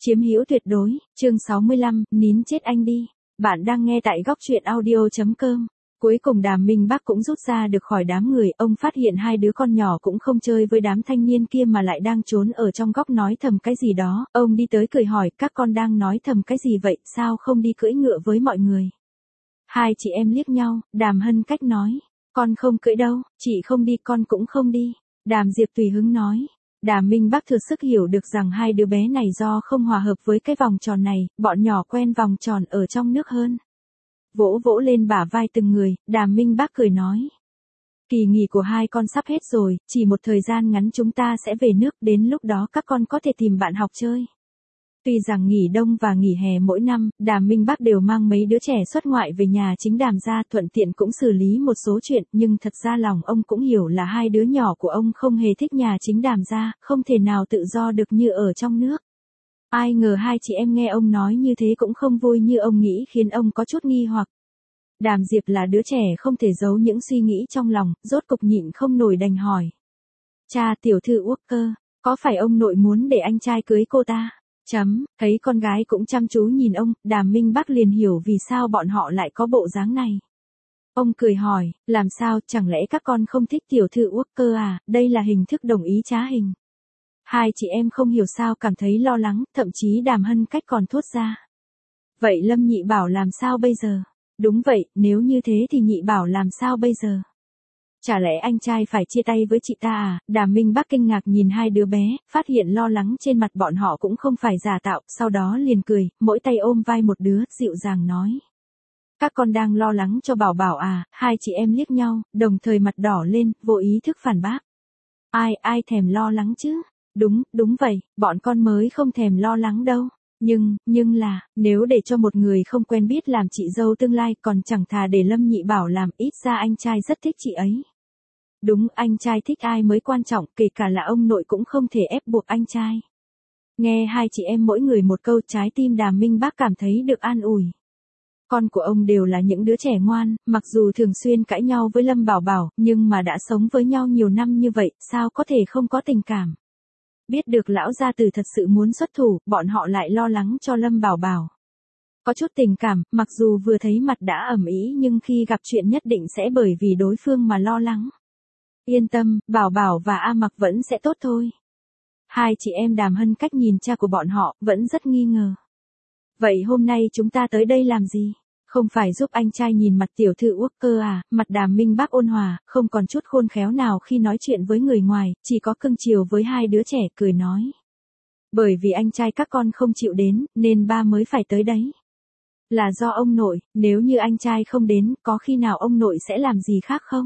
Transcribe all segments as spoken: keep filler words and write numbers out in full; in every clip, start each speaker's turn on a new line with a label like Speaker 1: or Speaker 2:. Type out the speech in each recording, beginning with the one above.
Speaker 1: Chiếm hữu tuyệt đối, chương sáu mươi lăm, nín chết anh đi. Bạn đang nghe tại góc truyện audio chấm com. Cuối cùng Đàm Minh Bắc cũng rút ra được khỏi đám người, ông phát hiện hai đứa con nhỏ cũng không chơi với đám thanh niên kia mà lại đang trốn ở trong góc nói thầm cái gì đó. Ông đi tới cười hỏi, các con đang nói thầm cái gì vậy, sao không đi cưỡi ngựa với mọi người? Hai chị em liếc nhau, Đàm Hân Cách nói, con không cưỡi đâu, chị không đi con cũng không đi. Đàm Diệp tùy hứng nói. Đàm Minh Bắc thừa sức hiểu được rằng hai đứa bé này do không hòa hợp với cái vòng tròn này, bọn nhỏ quen vòng tròn ở trong nước hơn. Vỗ vỗ lên bả vai từng người, Đàm Minh Bắc cười nói. Kỳ nghỉ của hai con sắp hết rồi, chỉ một thời gian ngắn chúng ta sẽ về nước, đến lúc đó các con có thể tìm bạn học chơi. Tuy rằng nghỉ đông và nghỉ hè mỗi năm, Đàm Minh Bắc đều mang mấy đứa trẻ xuất ngoại về nhà chính Đàm gia, thuận tiện cũng xử lý một số chuyện, nhưng thật ra lòng ông cũng hiểu là hai đứa nhỏ của ông không hề thích nhà chính Đàm gia, không thể nào tự do được như ở trong nước. Ai ngờ hai chị em nghe ông nói như thế cũng không vui như ông nghĩ, khiến ông có chút nghi hoặc. Đàm Diệp là đứa trẻ không thể giấu những suy nghĩ trong lòng, rốt cục nhịn không nổi đành hỏi. Cha, tiểu thư Uốc Cơ, có phải ông nội muốn để anh trai cưới cô ta? Chấm, thấy con gái cũng chăm chú nhìn ông, Đàm Minh Bắc liền hiểu vì sao bọn họ lại có bộ dáng này. Ông cười hỏi, làm sao, chẳng lẽ các con không thích tiểu thư Uốc Cơ à, đây là hình thức đồng ý trá hình. Hai chị em không hiểu sao cảm thấy lo lắng, thậm chí Đàm Hân Cách còn thốt ra. Vậy Lâm Nhị Bảo làm sao bây giờ? Đúng vậy, nếu như thế thì Nhị Bảo làm sao bây giờ? Chả lẽ anh trai phải chia tay với chị ta à? Đàm Minh Bắc kinh ngạc nhìn hai đứa bé, phát hiện lo lắng trên mặt bọn họ cũng không phải giả tạo, sau đó liền cười, mỗi tay ôm vai một đứa, dịu dàng nói. Các con đang lo lắng cho Bảo Bảo à? Hai chị em liếc nhau, đồng thời mặt đỏ lên, vô ý thức phản bác. Ai, ai thèm lo lắng chứ? Đúng, đúng vậy, bọn con mới không thèm lo lắng đâu. Nhưng, nhưng là, nếu để cho một người không quen biết làm chị dâu tương lai còn chẳng thà để Lâm Nhị Bảo làm, ít ra anh trai rất thích chị ấy. Đúng, anh trai thích ai mới quan trọng, kể cả là ông nội cũng không thể ép buộc anh trai. Nghe hai chị em mỗi người một câu, trái tim Đàm Minh Bắc cảm thấy được an ủi. Con của ông đều là những đứa trẻ ngoan, mặc dù thường xuyên cãi nhau với Lâm Bảo Bảo, nhưng mà đã sống với nhau nhiều năm như vậy, sao có thể không có tình cảm. Biết được lão gia tử thật sự muốn xuất thủ, bọn họ lại lo lắng cho Lâm Bảo Bảo. Có chút tình cảm, mặc dù vừa thấy mặt đã ầm ĩ nhưng khi gặp chuyện nhất định sẽ bởi vì đối phương mà lo lắng. Yên tâm, Bảo Bảo và A Mặc vẫn sẽ tốt thôi. Hai chị em Đàm Hân Cách nhìn cha của bọn họ, vẫn rất nghi ngờ. Vậy hôm nay chúng ta tới đây làm gì? Không phải giúp anh trai nhìn mặt tiểu thư Uốc Cơ à? Mặt Đàm Minh Bắc ôn hòa, không còn chút khôn khéo nào khi nói chuyện với người ngoài, chỉ có cưng chiều với hai đứa trẻ, cười nói. Bởi vì anh trai các con không chịu đến, nên ba mới phải tới đấy. Là do ông nội, nếu như anh trai không đến, có khi nào ông nội sẽ làm gì khác không?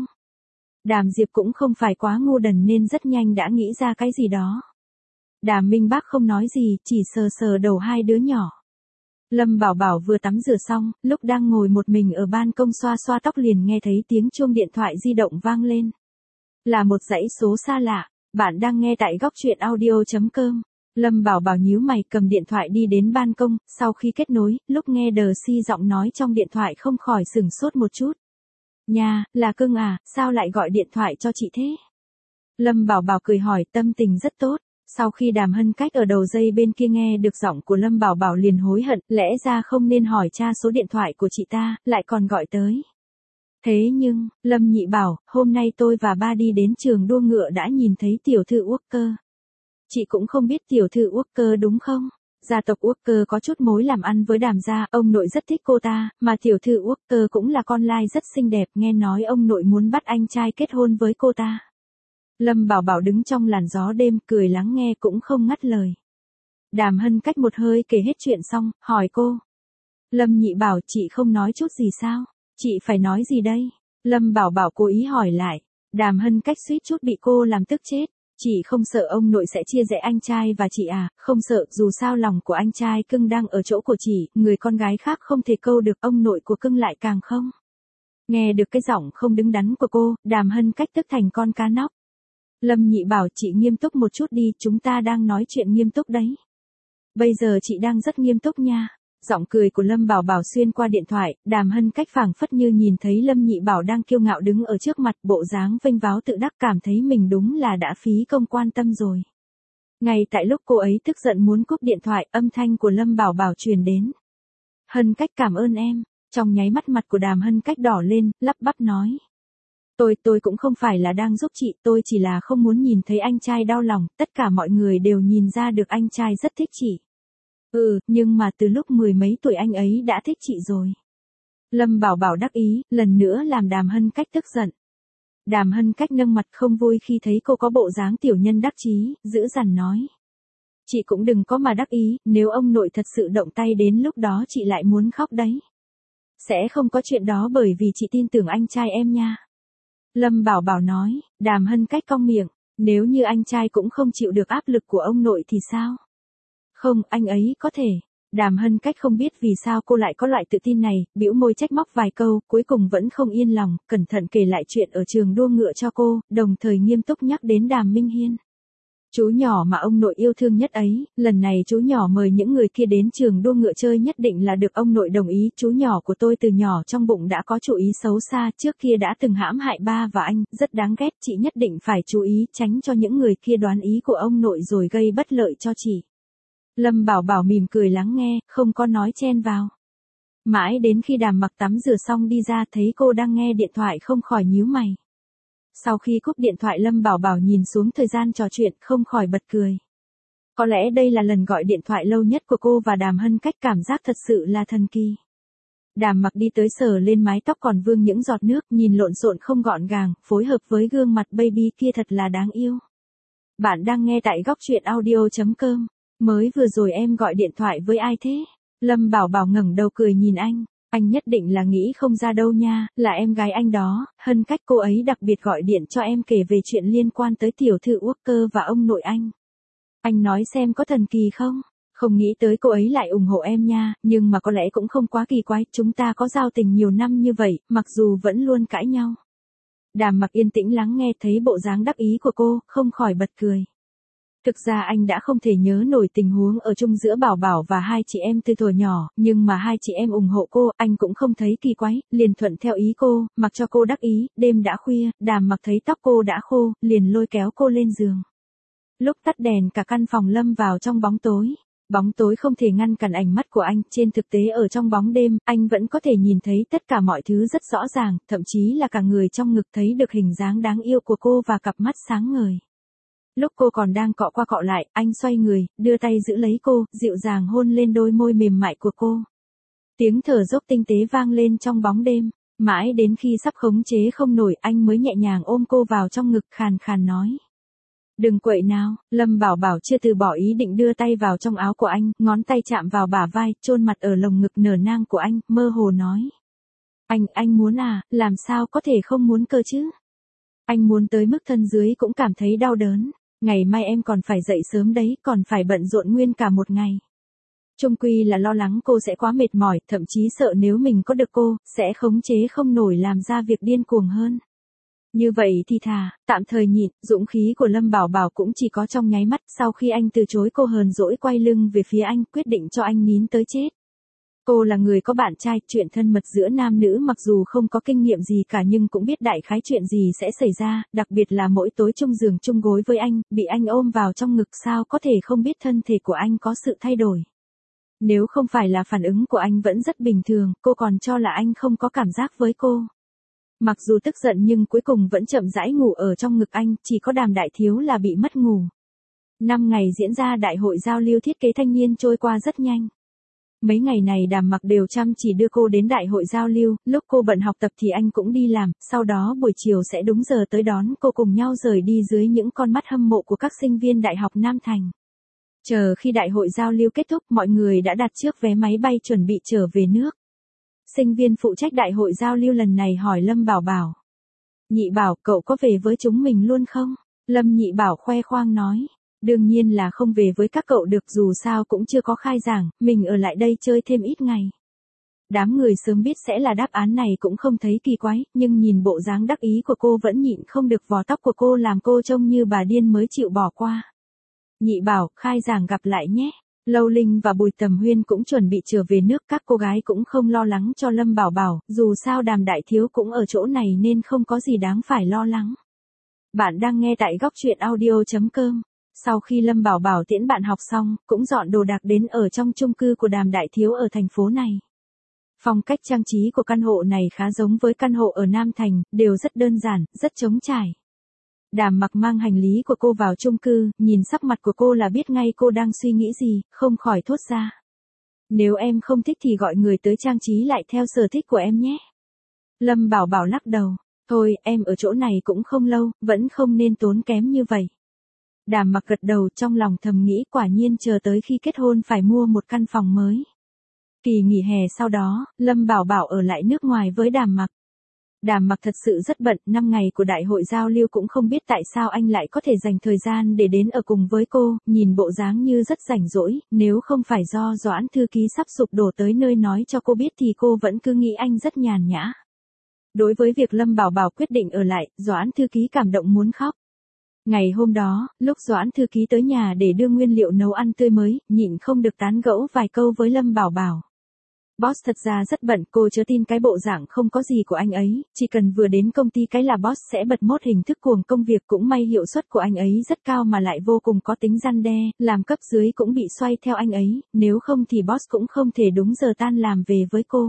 Speaker 1: Đàm Diệp cũng không phải quá ngu đần nên rất nhanh đã nghĩ ra cái gì đó. Đàm Minh Bắc không nói gì, chỉ sờ sờ đầu hai đứa nhỏ. Lâm Bảo Bảo vừa tắm rửa xong, lúc đang ngồi một mình ở ban công xoa xoa tóc liền nghe thấy tiếng chuông điện thoại di động vang lên. Là một dãy số xa lạ, bạn đang nghe tại góc truyện audio chấm com. Lâm Bảo Bảo nhíu mày cầm điện thoại đi đến ban công, sau khi kết nối, lúc nghe Đờ Si giọng nói trong điện thoại không khỏi sửng sốt một chút. Nha, là cưng à, sao lại gọi điện thoại cho chị thế? Lâm Bảo Bảo cười hỏi, tâm tình rất tốt. Sau khi Đàm Hân Cách ở đầu dây bên kia nghe được giọng của Lâm Bảo Bảo liền hối hận, lẽ ra không nên hỏi cha số điện thoại của chị ta, lại còn gọi tới. Thế nhưng, Lâm Nhị bảo, hôm nay tôi và ba đi đến trường đua ngựa đã nhìn thấy tiểu thư Uốc Cơ. Chị cũng không biết tiểu thư Uốc Cơ đúng không? Gia tộc Uốc Cơ có chút mối làm ăn với Đàm gia, ông nội rất thích cô ta, mà tiểu thư Uốc Cơ cũng là con lai rất xinh đẹp, nghe nói ông nội muốn bắt anh trai kết hôn với cô ta. Lâm Bảo Bảo đứng trong làn gió đêm, cười lắng nghe cũng không ngắt lời. Đàm Hân Cách một hơi kể hết chuyện xong, hỏi cô. Lâm Nhị bảo, chị không nói chút gì sao? Chị phải nói gì đây? Lâm Bảo Bảo cố ý hỏi lại. Đàm Hân Cách suýt chút bị cô làm tức chết. Chị không sợ ông nội sẽ chia rẽ anh trai và chị à? Không sợ, dù sao lòng của anh trai cưng đang ở chỗ của chị, người con gái khác không thể câu được, ông nội của cưng lại càng không. Nghe được cái giọng không đứng đắn của cô, Đàm Hân Cách tức thành con cá nóc. Lâm Nhị bảo, chị nghiêm túc một chút đi, chúng ta đang nói chuyện nghiêm túc đấy. Bây giờ chị đang rất nghiêm túc nha. Giọng cười của Lâm Bảo Bảo xuyên qua điện thoại, Đàm Hân Cách phảng phất như nhìn thấy Lâm Nhị Bảo đang kiêu ngạo đứng ở trước mặt, bộ dáng vênh váo tự đắc, cảm thấy mình đúng là đã phí công quan tâm rồi. Ngay tại lúc cô ấy tức giận muốn cúp điện thoại, âm thanh của Lâm Bảo Bảo truyền đến. Hân Cách cảm ơn em. Trong nháy mắt mặt của Đàm Hân Cách đỏ lên, lắp bắp nói. Tôi, tôi cũng không phải là đang giúp chị, tôi chỉ là không muốn nhìn thấy anh trai đau lòng, tất cả mọi người đều nhìn ra được anh trai rất thích chị. Ừ, nhưng mà từ lúc mười mấy tuổi anh ấy đã thích chị rồi. Lâm Bảo Bảo đắc ý, lần nữa làm Đàm Hân Cách tức giận. Đàm Hân Cách nâng mặt không vui khi thấy cô có bộ dáng tiểu nhân đắc chí, dữ dằn nói. Chị cũng đừng có mà đắc ý, nếu ông nội thật sự động tay đến lúc đó chị lại muốn khóc đấy. Sẽ không có chuyện đó bởi vì chị tin tưởng anh trai em nha. Lâm Bảo Bảo nói, Đàm Hân Cách cong miệng, nếu như anh trai cũng không chịu được áp lực của ông nội thì sao? Không, anh ấy có thể. Đàm Hân Cách không biết vì sao cô lại có loại tự tin này, bĩu môi trách móc vài câu, cuối cùng vẫn không yên lòng, cẩn thận kể lại chuyện ở trường đua ngựa cho cô, đồng thời nghiêm túc nhắc đến Đàm Minh Hiên. Chú nhỏ mà ông nội yêu thương nhất ấy, lần này chú nhỏ mời những người kia đến trường đua ngựa chơi nhất định là được ông nội đồng ý. Chú nhỏ của tôi từ nhỏ trong bụng đã có chủ ý xấu xa, trước kia đã từng hãm hại ba và anh, rất đáng ghét, chị nhất định phải chú ý tránh cho những người kia đoán ý của ông nội rồi gây bất lợi cho chị. Lâm Bảo Bảo mỉm cười lắng nghe, không có nói chen vào. Mãi đến khi Đàm Mặc tắm rửa xong đi ra thấy cô đang nghe điện thoại không khỏi nhíu mày. Sau khi cúp điện thoại Lâm Bảo Bảo nhìn xuống thời gian trò chuyện không khỏi bật cười. Có lẽ đây là lần gọi điện thoại lâu nhất của cô và Đàm Hân Cách, cảm giác thật sự là thần kỳ. Đàm Mặc đi tới sờ lên mái tóc còn vương những giọt nước, nhìn lộn xộn không gọn gàng, phối hợp với gương mặt baby kia thật là đáng yêu. Bạn đang nghe tại góc truyện audio chấm com. Mới vừa rồi em gọi điện thoại với ai thế? Lâm Bảo Bảo ngẩng đầu cười nhìn anh. Anh nhất định là nghĩ không ra đâu nha, là em gái anh đó. Hân Cách, cô ấy đặc biệt gọi điện cho em kể về chuyện liên quan tới tiểu thư Walker và ông nội anh. Anh nói xem có thần kỳ không? Không nghĩ tới cô ấy lại ủng hộ em nha, nhưng mà có lẽ cũng không quá kỳ quái, chúng ta có giao tình nhiều năm như vậy, mặc dù vẫn luôn cãi nhau. Đàm Mặc yên tĩnh lắng nghe, thấy bộ dáng đắc ý của cô, không khỏi bật cười. Thực ra anh đã không thể nhớ nổi tình huống ở chung giữa Bảo Bảo và hai chị em từ thuở nhỏ, nhưng mà hai chị em ủng hộ cô, anh cũng không thấy kỳ quái, liền thuận theo ý cô, mặc cho cô đắc ý. Đêm đã khuya, Đàm Mặc thấy tóc cô đã khô, liền lôi kéo cô lên giường. Lúc tắt đèn cả căn phòng lâm vào trong bóng tối. Bóng tối không thể ngăn cản ánh mắt của anh, trên thực tế ở trong bóng đêm, anh vẫn có thể nhìn thấy tất cả mọi thứ rất rõ ràng, thậm chí là cả người trong ngực, thấy được hình dáng đáng yêu của cô và cặp mắt sáng ngời. Lúc cô còn đang cọ qua cọ lại, anh xoay người, đưa tay giữ lấy cô, dịu dàng hôn lên đôi môi mềm mại của cô. Tiếng thở dốc tinh tế vang lên trong bóng đêm, mãi đến khi sắp khống chế không nổi, anh mới nhẹ nhàng ôm cô vào trong ngực, khàn khàn nói. Đừng quậy nào. Lâm Bảo Bảo chưa từ bỏ ý định đưa tay vào trong áo của anh, ngón tay chạm vào bả vai, chôn mặt ở lồng ngực nở nang của anh, mơ hồ nói. Anh, anh muốn à, làm sao có thể không muốn cơ chứ? Anh muốn tới mức thân dưới cũng cảm thấy đau đớn. Ngày mai em còn phải dậy sớm đấy, còn phải bận rộn nguyên cả một ngày. Chung quy là lo lắng cô sẽ quá mệt mỏi, thậm chí sợ nếu mình có được cô, sẽ khống chế không nổi làm ra việc điên cuồng hơn. Như vậy thì thà, tạm thời nhịn. Dũng khí của Lâm Bảo Bảo cũng chỉ có trong nháy mắt, sau khi anh từ chối cô hờn dỗi quay lưng về phía anh, quyết định cho anh nín tới chết. Cô là người có bạn trai, chuyện thân mật giữa nam nữ mặc dù không có kinh nghiệm gì cả nhưng cũng biết đại khái chuyện gì sẽ xảy ra, đặc biệt là mỗi tối chung giường chung gối với anh, bị anh ôm vào trong ngực, sao có thể không biết thân thể của anh có sự thay đổi. Nếu không phải là phản ứng của anh vẫn rất bình thường, cô còn cho là anh không có cảm giác với cô. Mặc dù tức giận nhưng cuối cùng vẫn chậm rãi ngủ ở trong ngực anh, chỉ có Đàm đại thiếu là bị mất ngủ. Năm ngày diễn ra đại hội giao lưu thiết kế thanh niên trôi qua rất nhanh. Mấy ngày này Đàm Mặc đều chăm chỉ đưa cô đến đại hội giao lưu, lúc cô bận học tập thì anh cũng đi làm, sau đó buổi chiều sẽ đúng giờ tới đón cô, cùng nhau rời đi dưới những con mắt hâm mộ của các sinh viên Đại học Nam Thành. Chờ khi đại hội giao lưu kết thúc, mọi người đã đặt trước vé máy bay chuẩn bị trở về nước. Sinh viên phụ trách đại hội giao lưu lần này hỏi Lâm Bảo Bảo. Nhị Bảo, cậu có về với chúng mình luôn không? Lâm Nhị Bảo khoe khoang nói. Đương nhiên là không về với các cậu được, dù sao cũng chưa có khai giảng, mình ở lại đây chơi thêm ít ngày. Đám người sớm biết sẽ là đáp án này cũng không thấy kỳ quái, nhưng nhìn bộ dáng đắc ý của cô vẫn nhịn không được, vò tóc của cô làm cô trông như bà điên mới chịu bỏ qua. Nhị Bảo, khai giảng gặp lại nhé. Lâu Linh và Bùi Tầm Huyên cũng chuẩn bị trở về nước, các cô gái cũng không lo lắng cho Lâm Bảo Bảo, dù sao Đàm đại thiếu cũng ở chỗ này nên không có gì đáng phải lo lắng. Bạn đang nghe tại góc truyện audio chấm com. Sau khi Lâm Bảo Bảo tiễn bạn học xong, cũng dọn đồ đạc đến ở trong chung cư của Đàm Đại Thiếu ở thành phố này. Phong cách trang trí của căn hộ này khá giống với căn hộ ở Nam Thành, đều rất đơn giản, rất trống trải. Đàm Mặc mang hành lý của cô vào chung cư, nhìn sắc mặt của cô là biết ngay cô đang suy nghĩ gì, không khỏi thốt ra. Nếu em không thích thì gọi người tới trang trí lại theo sở thích của em nhé. Lâm Bảo Bảo lắc đầu. Thôi, em ở chỗ này cũng không lâu, vẫn không nên tốn kém như vậy. Đàm Mặc gật đầu, trong lòng thầm nghĩ quả nhiên chờ tới khi kết hôn phải mua một căn phòng mới. Kỳ nghỉ hè sau đó, Lâm Bảo Bảo ở lại nước ngoài với Đàm Mặc. Đàm Mặc thật sự rất bận, năm ngày của đại hội giao lưu cũng không biết tại sao anh lại có thể dành thời gian để đến ở cùng với cô, nhìn bộ dáng như rất rảnh rỗi, nếu không phải do Doãn thư ký sắp sụp đổ tới nơi nói cho cô biết thì cô vẫn cứ nghĩ anh rất nhàn nhã. Đối với việc Lâm Bảo Bảo quyết định ở lại, Doãn thư ký cảm động muốn khóc. Ngày hôm đó, lúc Doãn thư ký tới nhà để đưa nguyên liệu nấu ăn tươi mới, nhịn không được tán gẫu vài câu với Lâm Bảo Bảo. Boss thật ra rất bận, cô chớ tin cái bộ dạng không có gì của anh ấy, chỉ cần vừa đến công ty cái là boss sẽ bật mốt hình thức cuồng công việc, cũng may hiệu suất của anh ấy rất cao mà lại vô cùng có tính răn đe, làm cấp dưới cũng bị xoay theo anh ấy, nếu không thì boss cũng không thể đúng giờ tan làm về với cô.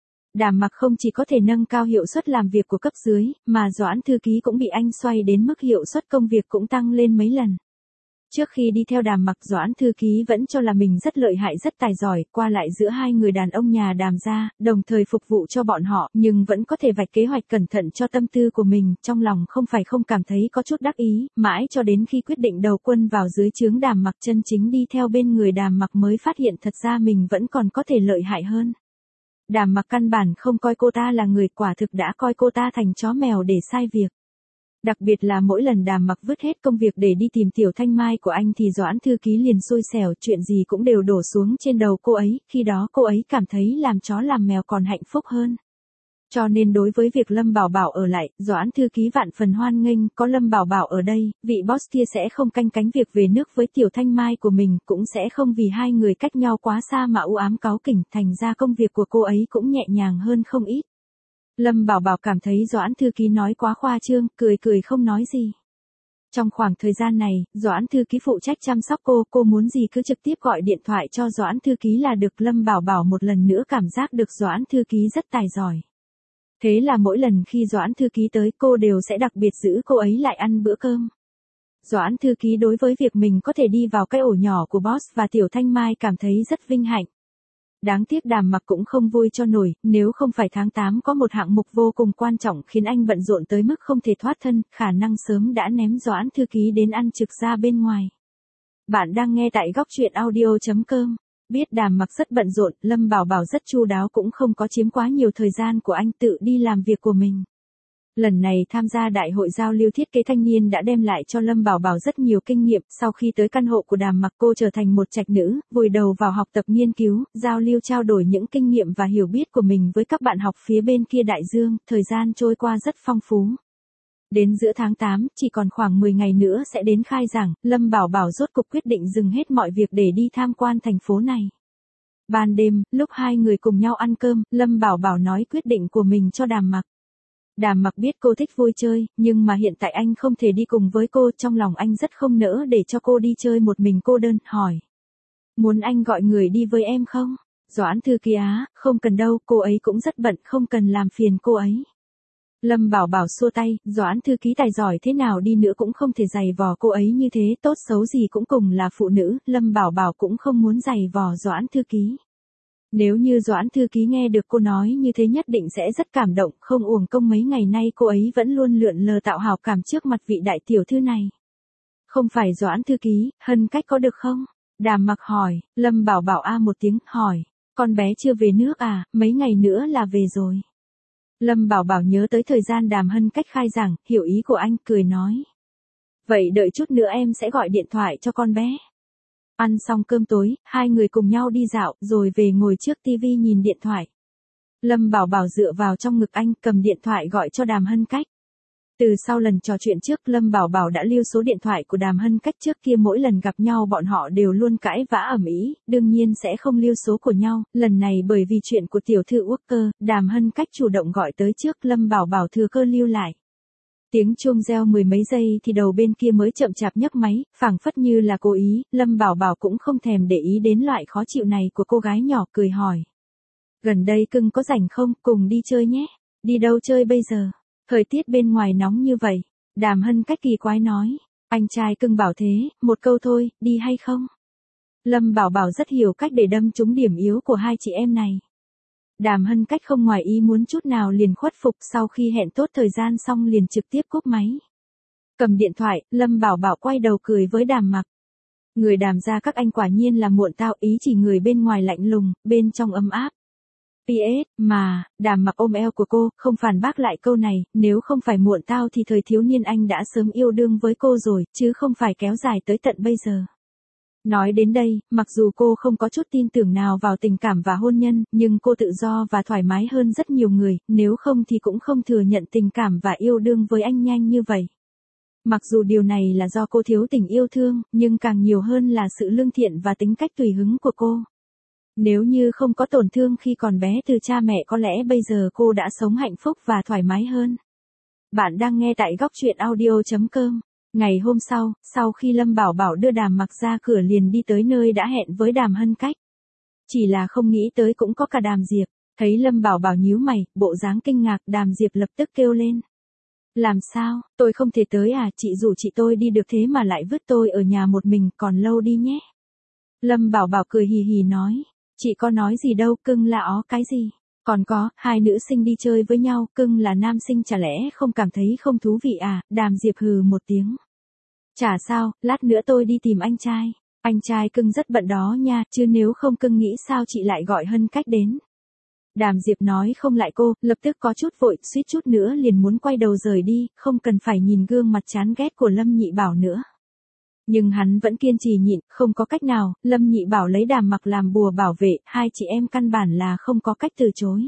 Speaker 1: Đàm Mặc không chỉ có thể nâng cao hiệu suất làm việc của cấp dưới, mà Doãn thư ký cũng bị anh xoay đến mức hiệu suất công việc cũng tăng lên mấy lần. Trước khi đi theo Đàm Mặc, Doãn thư ký vẫn cho là mình rất lợi hại rất tài giỏi, qua lại giữa hai người đàn ông nhà Đàm gia, đồng thời phục vụ cho bọn họ, nhưng vẫn có thể vạch kế hoạch cẩn thận cho tâm tư của mình, trong lòng không phải không cảm thấy có chút đắc ý, mãi cho đến khi quyết định đầu quân vào dưới trướng Đàm Mặc chân chính đi theo bên người Đàm Mặc mới phát hiện thật ra mình vẫn còn có thể lợi hại hơn. Đàm Mặc căn bản không coi cô ta là người, quả thực đã coi cô ta thành chó mèo để sai việc. Đặc biệt là mỗi lần Đàm Mặc vứt hết công việc để đi tìm Tiểu Thanh Mai của anh thì Doãn thư ký liền xui xẻo, chuyện gì cũng đều đổ xuống trên đầu cô ấy, khi đó cô ấy cảm thấy làm chó làm mèo còn hạnh phúc hơn. Cho nên đối với việc Lâm Bảo Bảo ở lại, Doãn thư ký vạn phần hoan nghênh, có Lâm Bảo Bảo ở đây, vị boss kia sẽ không canh cánh việc về nước với Tiểu Thanh Mai của mình, cũng sẽ không vì hai người cách nhau quá xa mà u ám cáu kỉnh, thành ra công việc của cô ấy cũng nhẹ nhàng hơn không ít. Lâm Bảo Bảo cảm thấy Doãn thư ký nói quá khoa trương, cười cười không nói gì. Trong khoảng thời gian này, Doãn thư ký phụ trách chăm sóc cô, cô muốn gì cứ trực tiếp gọi điện thoại cho Doãn thư ký là được. Lâm Bảo Bảo một lần nữa cảm giác được Doãn thư ký rất tài giỏi. Thế là mỗi lần khi Doãn thư ký tới, cô đều sẽ đặc biệt giữ cô ấy lại ăn bữa cơm. Doãn thư ký đối với việc mình có thể đi vào cái ổ nhỏ của boss và Tiểu Thanh Mai cảm thấy rất vinh hạnh. Đáng tiếc Đàm Mặc cũng không vui cho nổi, nếu không phải tháng tám có một hạng mục vô cùng quan trọng khiến anh bận rộn tới mức không thể thoát thân, khả năng sớm đã ném Doãn thư ký đến ăn trực ra bên ngoài. Bạn đang nghe tại góc truyện audio chấm com. Biết Đàm Mặc rất bận rộn, Lâm Bảo Bảo rất chu đáo cũng không có chiếm quá nhiều thời gian của anh, tự đi làm việc của mình. Lần này tham gia đại hội giao lưu thiết kế thanh niên đã đem lại cho Lâm Bảo Bảo rất nhiều kinh nghiệm, sau khi tới căn hộ của Đàm Mặc cô trở thành một trạch nữ, vùi đầu vào học tập nghiên cứu, giao lưu trao đổi những kinh nghiệm và hiểu biết của mình với các bạn học phía bên kia đại dương, thời gian trôi qua rất phong phú. Đến giữa tháng tám, chỉ còn khoảng mười ngày nữa sẽ đến khai giảng, Lâm Bảo Bảo rốt cục quyết định dừng hết mọi việc để đi tham quan thành phố này. Ban đêm, lúc hai người cùng nhau ăn cơm, Lâm Bảo Bảo nói quyết định của mình cho Đàm Mặc. Đàm Mặc biết cô thích vui chơi, nhưng mà hiện tại anh không thể đi cùng với cô, trong lòng anh rất không nỡ để cho cô đi chơi một mình cô đơn, hỏi. Muốn anh gọi người đi với em không? Doãn thư ký á, không cần đâu, cô ấy cũng rất bận, không cần làm phiền cô ấy. Lâm Bảo Bảo xua tay, Doãn thư ký tài giỏi thế nào đi nữa cũng không thể giày vò cô ấy như thế, tốt xấu gì cũng cùng là phụ nữ, Lâm Bảo Bảo cũng không muốn giày vò Doãn thư ký. Nếu như Doãn thư ký nghe được cô nói như thế nhất định sẽ rất cảm động, không uổng công mấy ngày nay cô ấy vẫn luôn lượn lờ tạo hào cảm trước mặt vị đại tiểu thư này. Không phải Doãn thư ký, Hân Cách có được không? Đàm Mặc hỏi, Lâm Bảo Bảo a một tiếng, hỏi, con bé chưa về nước à, mấy ngày nữa là về rồi. Lâm Bảo Bảo nhớ tới thời gian Đàm Hân Cách khai giảng, hiểu ý của anh, cười nói. Vậy đợi chút nữa em sẽ gọi điện thoại cho con bé. Ăn xong cơm tối, hai người cùng nhau đi dạo, rồi về ngồi trước tivi nhìn điện thoại. Lâm Bảo Bảo dựa vào trong ngực anh, cầm điện thoại gọi cho Đàm Hân Cách. Từ sau lần trò chuyện trước, Lâm Bảo Bảo đã lưu số điện thoại của Đàm Hân Cách, trước kia mỗi lần gặp nhau bọn họ đều luôn cãi vã ầm ĩ, đương nhiên sẽ không lưu số của nhau, lần này bởi vì chuyện của tiểu thư Walker, Đàm Hân Cách chủ động gọi tới trước, Lâm Bảo Bảo thừa cơ lưu lại. Tiếng chuông reo mười mấy giây thì đầu bên kia mới chậm chạp nhấc máy, phảng phất như là cố ý, Lâm Bảo Bảo cũng không thèm để ý đến loại khó chịu này của cô gái nhỏ, cười hỏi. Gần đây cưng có rảnh không, cùng đi chơi nhé. Đi đâu chơi bây giờ? Thời tiết bên ngoài nóng như vậy. Đàm Hân Cách kỳ quái nói. Anh trai cưng bảo thế, một câu thôi, đi hay không? Lâm Bảo Bảo rất hiểu cách để đâm trúng điểm yếu của hai chị em này. Đàm Hân Cách không ngoài ý muốn chút nào liền khuất phục, sau khi hẹn tốt thời gian xong liền trực tiếp cúp máy. Cầm điện thoại, Lâm Bảo Bảo quay đầu cười với Đàm Mặc. Người Đàm gia các anh quả nhiên là muộn tao, ý chỉ người bên ngoài lạnh lùng, bên trong ấm áp. pê ét, mà, Đàm Mặc ôm eo của cô, không phản bác lại câu này, nếu không phải muộn tao thì thời thiếu niên anh đã sớm yêu đương với cô rồi, chứ không phải kéo dài tới tận bây giờ. Nói đến đây, mặc dù cô không có chút tin tưởng nào vào tình cảm và hôn nhân, nhưng cô tự do và thoải mái hơn rất nhiều người, nếu không thì cũng không thừa nhận tình cảm và yêu đương với anh nhanh như vậy. Mặc dù điều này là do cô thiếu tình yêu thương, nhưng càng nhiều hơn là sự lương thiện và tính cách tùy hứng của cô. Nếu như không có tổn thương khi còn bé từ cha mẹ có lẽ bây giờ cô đã sống hạnh phúc và thoải mái hơn. Bạn đang nghe tại góc truyện audio chấm com. Ngày hôm sau, sau khi Lâm Bảo Bảo đưa Đàm Mặc ra cửa liền đi tới nơi đã hẹn với Đàm Hân Cách. Chỉ là không nghĩ tới cũng có cả Đàm Diệp. Thấy Lâm Bảo Bảo nhíu mày, bộ dáng kinh ngạc, Đàm Diệp lập tức kêu lên. Làm sao, tôi không thể tới à, chị rủ chị tôi đi được thế mà lại vứt tôi ở nhà một mình, còn lâu đi nhé. Lâm Bảo Bảo cười hì hì nói. Chị có nói gì đâu, cưng là ó cái gì. Còn có, hai nữ sinh đi chơi với nhau, cưng là nam sinh chả lẽ không cảm thấy không thú vị à, Đàm Diệp hừ một tiếng. Chả sao, lát nữa tôi đi tìm anh trai. Anh trai cưng rất bận đó nha, chứ nếu không cưng nghĩ sao chị lại gọi Hân Cách đến. Đàm Diệp nói không lại cô, lập tức có chút vội, suýt chút nữa liền muốn quay đầu rời đi, không cần phải nhìn gương mặt chán ghét của Lâm Nhị Bảo nữa. Nhưng hắn vẫn kiên trì nhịn, không có cách nào, Lâm Nhị Bảo lấy Đàm Mặc làm bùa bảo vệ, hai chị em căn bản là không có cách từ chối.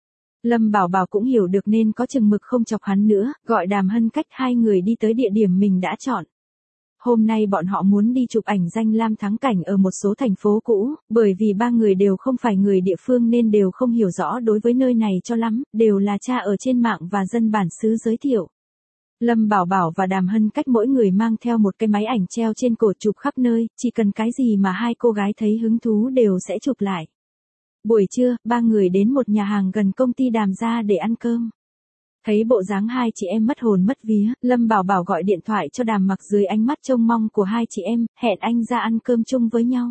Speaker 1: Lâm Bảo Bảo cũng hiểu được nên có chừng mực không chọc hắn nữa, gọi Đàm Hân Cách hai người đi tới địa điểm mình đã chọn. Hôm nay bọn họ muốn đi chụp ảnh danh lam thắng cảnh ở một số thành phố cũ, bởi vì ba người đều không phải người địa phương nên đều không hiểu rõ đối với nơi này cho lắm, đều là tra ở trên mạng và dân bản xứ giới thiệu. Lâm Bảo Bảo và Đàm Hân Cách mỗi người mang theo một cái máy ảnh treo trên cổ chụp khắp nơi, chỉ cần cái gì mà hai cô gái thấy hứng thú đều sẽ chụp lại. Buổi trưa, ba người đến một nhà hàng gần công ty Đàm gia để ăn cơm. Thấy bộ dáng hai chị em mất hồn mất vía, Lâm Bảo Bảo gọi điện thoại cho Đàm Mặc dưới ánh mắt trông mong của hai chị em, hẹn anh ra ăn cơm chung với nhau.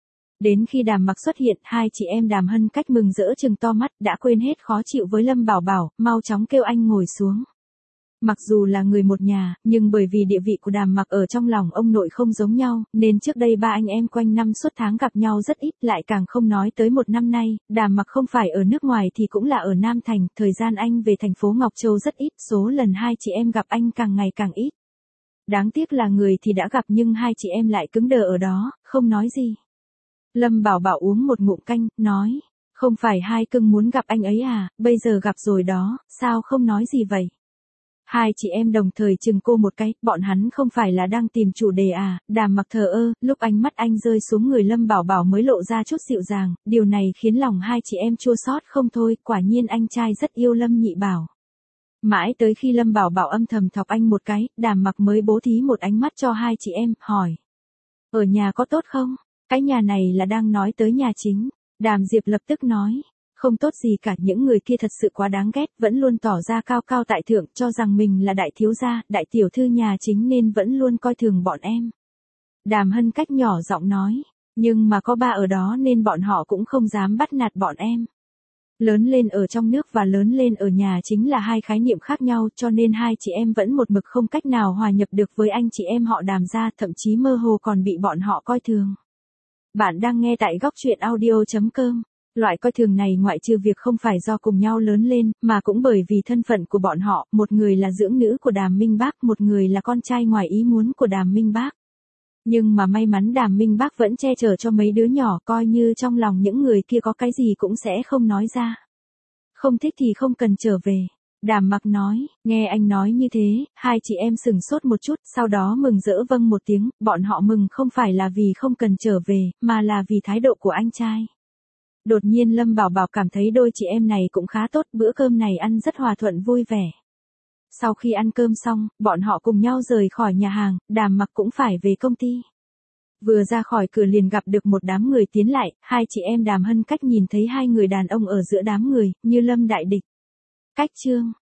Speaker 1: Đến khi Đàm Mặc xuất hiện, hai chị em Đàm Hân Cách mừng rỡ trừng to mắt, đã quên hết khó chịu với Lâm Bảo Bảo, mau chóng kêu anh ngồi xuống. Mặc dù là người một nhà, nhưng bởi vì địa vị của Đàm Mặc ở trong lòng ông nội không giống nhau, nên trước đây ba anh em quanh năm suốt tháng gặp nhau rất ít, lại càng không nói tới một năm nay, Đàm Mặc không phải ở nước ngoài thì cũng là ở Nam Thành, thời gian anh về thành phố Ngọc Châu rất ít, số lần hai chị em gặp anh càng ngày càng ít. Đáng tiếc là người thì đã gặp nhưng hai chị em lại cứng đờ ở đó, không nói gì. Lâm Bảo Bảo uống một ngụm canh, nói, không phải hai cưng muốn gặp anh ấy à, bây giờ gặp rồi đó, sao không nói gì vậy? Hai chị em đồng thời chừng cô một cái, bọn hắn không phải là đang tìm chủ đề à, Đàm Mặc thờ ơ, lúc ánh mắt anh rơi xuống người Lâm Bảo Bảo mới lộ ra chút dịu dàng, điều này khiến lòng hai chị em chua xót không thôi, quả nhiên anh trai rất yêu Lâm Nhị Bảo. Mãi tới khi Lâm Bảo Bảo âm thầm thọc anh một cái, Đàm Mặc mới bố thí một ánh mắt cho hai chị em, hỏi. Ở nhà có tốt không? Cái nhà này là đang nói tới nhà chính. Đàm Diệp lập tức nói. Không tốt gì cả, những người kia thật sự quá đáng ghét, vẫn luôn tỏ ra cao cao tại thượng, cho rằng mình là đại thiếu gia, đại tiểu thư nhà chính nên vẫn luôn coi thường bọn em. Đàm Hân Cách nhỏ giọng nói, nhưng mà có ba ở đó nên bọn họ cũng không dám bắt nạt bọn em. Lớn lên ở trong nước và lớn lên ở nhà chính là hai khái niệm khác nhau, cho nên hai chị em vẫn một mực không cách nào hòa nhập được với anh chị em họ Đàm gia, thậm chí mơ hồ còn bị bọn họ coi thường. Bạn đang nghe tại góc truyện audio chấm com. Loại coi thường này ngoại trừ việc không phải do cùng nhau lớn lên, mà cũng bởi vì thân phận của bọn họ, một người là dưỡng nữ của Đàm Minh Bác, một người là con trai ngoài ý muốn của Đàm Minh Bác. Nhưng mà may mắn Đàm Minh Bác vẫn che chở cho mấy đứa nhỏ, coi như trong lòng những người kia có cái gì cũng sẽ không nói ra. Không thích thì không cần trở về. Đàm Mặc nói, nghe anh nói như thế, hai chị em sừng sốt một chút, sau đó mừng rỡ vâng một tiếng, bọn họ mừng không phải là vì không cần trở về, mà là vì thái độ của anh trai. Đột nhiên Lâm Bảo Bảo cảm thấy đôi chị em này cũng khá tốt, bữa cơm này ăn rất hòa thuận vui vẻ. Sau khi ăn cơm xong, bọn họ cùng nhau rời khỏi nhà hàng, Đàm Mặc cũng phải về công ty. Vừa ra khỏi cửa liền gặp được một đám người tiến lại, hai chị em Đàm Hân Cách nhìn thấy hai người đàn ông ở giữa đám người, như lâm đại địch. Cách Trương,